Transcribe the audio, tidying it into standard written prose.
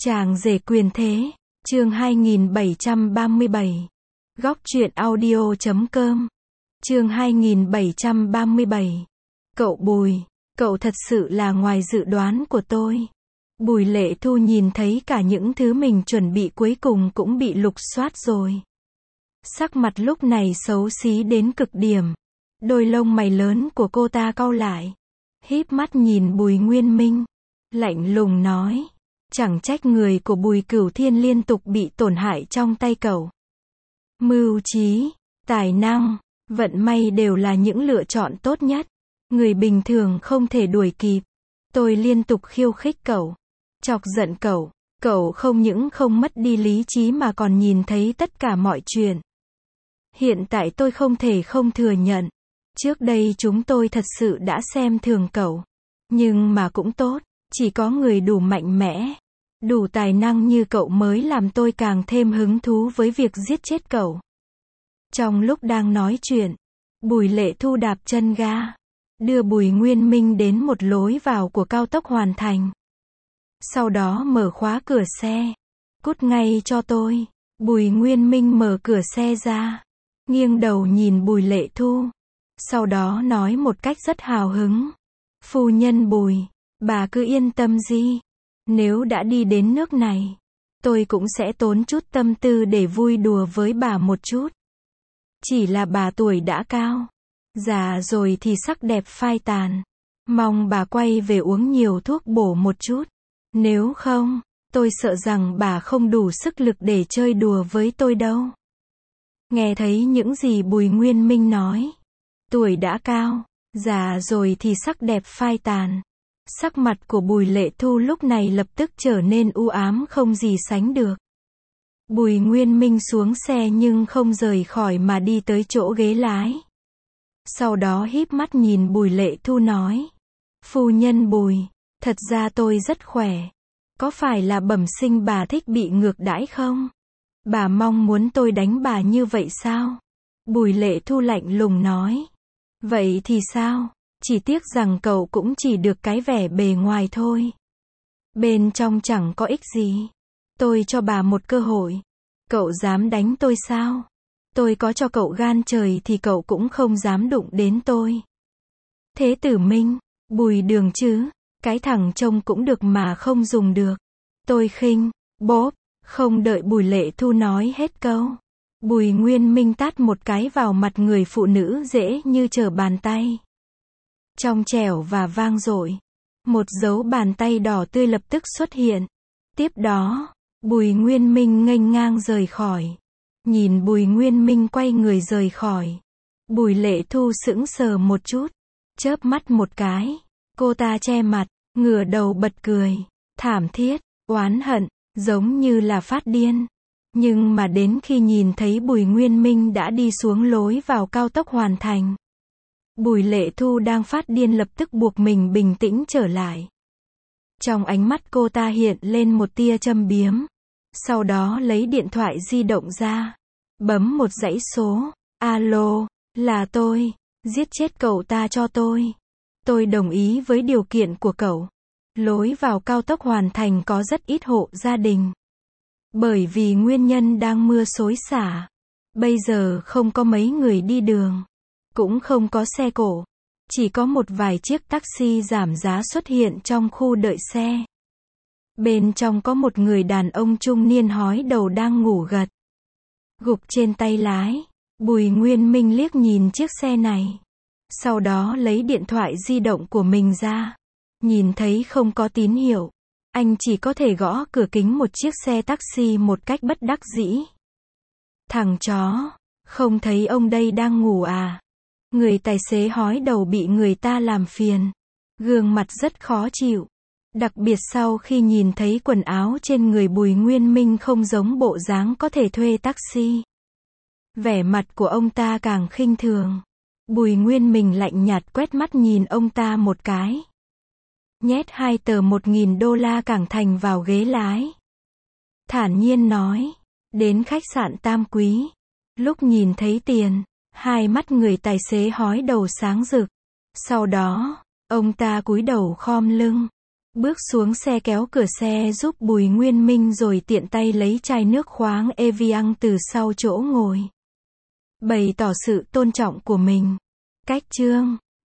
Chàng rể quyền thế, chương 2737. Góc truyện audio.com. Chương 2737. Cậu Bùi, cậu thật sự là ngoài dự đoán của tôi. Bùi Lệ Thu nhìn thấy cả những thứ mình chuẩn bị cuối cùng cũng bị lục soát rồi. Sắc mặt lúc này xấu xí đến cực điểm. Đôi lông mày lớn của cô ta cau lại. Híp mắt nhìn Bùi Nguyên Minh. Lạnh lùng nói. Chẳng trách người của Bùi Cửu Thiên liên tục bị tổn hại trong tay cậu. Mưu trí, tài năng, vận may đều là những lựa chọn tốt nhất. Người bình thường không thể đuổi kịp. Tôi liên tục khiêu khích cậu. Chọc giận cậu. Cậu không những không mất đi lý trí mà còn nhìn thấy tất cả mọi chuyện. Hiện tại tôi không thể không thừa nhận. Trước đây chúng tôi thật sự đã xem thường cậu. Nhưng mà cũng tốt. Chỉ có người đủ mạnh mẽ, đủ tài năng như cậu mới làm tôi càng thêm hứng thú với việc giết chết cậu. Trong lúc đang nói chuyện, Bùi Lệ Thu đạp chân ga, đưa Bùi Nguyên Minh đến một lối vào của cao tốc Hoàn Thành. Sau đó mở khóa cửa xe. Cút ngay cho tôi. Bùi Nguyên Minh mở cửa xe ra, nghiêng đầu nhìn Bùi Lệ Thu. Sau đó nói một cách rất hào hứng. Phu nhân Bùi, bà cứ yên tâm đi. Nếu đã đi đến nước này, tôi cũng sẽ tốn chút tâm tư để vui đùa với bà một chút. Chỉ là bà tuổi đã cao, già rồi thì sắc đẹp phai tàn. Mong bà quay về uống nhiều thuốc bổ một chút. Nếu không, tôi sợ rằng bà không đủ sức lực để chơi đùa với tôi đâu. Nghe thấy những gì Bùi Nguyên Minh nói. Tuổi đã cao, già rồi thì sắc đẹp phai tàn. Sắc mặt của Bùi Lệ Thu lúc này lập tức trở nên u ám không gì sánh được. Bùi Nguyên Minh xuống xe nhưng không rời khỏi mà đi tới chỗ ghế lái. Sau đó híp mắt nhìn Bùi Lệ Thu nói. Phu nhân Bùi, thật ra tôi rất khỏe. Có phải là bẩm sinh bà thích bị ngược đãi không? Bà mong muốn tôi đánh bà như vậy sao? Bùi Lệ Thu lạnh lùng nói. Vậy thì sao? Chỉ tiếc rằng cậu cũng chỉ được cái vẻ bề ngoài thôi. Bên trong chẳng có ích gì. Tôi cho bà một cơ hội. Cậu dám đánh tôi sao? Tôi có cho cậu gan trời thì cậu cũng không dám đụng đến tôi. Thế Tử Minh, Bùi Đường chứ, cái thằng trông cũng được mà không dùng được. Tôi khinh, bốp, không đợi Bùi Lệ Thu nói hết câu. Bùi Nguyên Minh tát một cái vào mặt người phụ nữ dễ như trở bàn tay. Trong trẻo và vang dội. Một dấu bàn tay đỏ tươi lập tức xuất hiện. Tiếp đó, Bùi Nguyên Minh nghênh ngang rời khỏi. Nhìn Bùi Nguyên Minh quay người rời khỏi. Bùi Lệ Thu sững sờ một chút. Chớp mắt một cái. Cô ta che mặt, ngửa đầu bật cười. Thảm thiết, oán hận, giống như là phát điên. Nhưng mà đến khi nhìn thấy Bùi Nguyên Minh đã đi xuống lối vào cao tốc Hoàn Thành. Bùi Lệ Thu đang phát điên lập tức buộc mình bình tĩnh trở lại. Trong ánh mắt cô ta hiện lên một tia châm biếm. Sau đó lấy điện thoại di động ra. Bấm một dãy số. Alo, là tôi. Giết chết cậu ta cho tôi. Tôi đồng ý với điều kiện của cậu. Lối vào cao tốc Hoàn Thành có rất ít hộ gia đình. Bởi vì nguyên nhân đang mưa xối xả. Bây giờ không có mấy người đi đường. Cũng không có xe cộ. Chỉ có một vài chiếc taxi giảm giá xuất hiện trong khu đợi xe. Bên trong có một người đàn ông trung niên hói đầu đang ngủ gật. Gục trên tay lái. Bùi Nguyên Minh liếc nhìn chiếc xe này. Sau đó lấy điện thoại di động của mình ra. Nhìn thấy không có tín hiệu. Anh chỉ có thể gõ cửa kính một chiếc xe taxi một cách bất đắc dĩ. Thằng chó, không thấy ông đây đang ngủ à? Người tài xế hói đầu bị người ta làm phiền. Gương mặt rất khó chịu. Đặc biệt sau khi nhìn thấy quần áo trên người Bùi Nguyên Minh không giống bộ dáng có thể thuê taxi. Vẻ mặt của ông ta càng khinh thường. Bùi Nguyên Minh lạnh nhạt quét mắt nhìn ông ta một cái. Nhét 2 tờ 1.000 đô la Cảng Thành vào ghế lái. Thản nhiên nói. Đến khách sạn Tam Quý. Lúc nhìn thấy tiền, hai mắt người tài xế hói đầu sáng rực. Sau đó, ông ta cúi đầu khom lưng. Bước xuống xe kéo cửa xe giúp Bùi Nguyên Minh rồi tiện tay lấy chai nước khoáng Evian từ sau chỗ ngồi. Bày tỏ sự tôn trọng của mình. Cách chương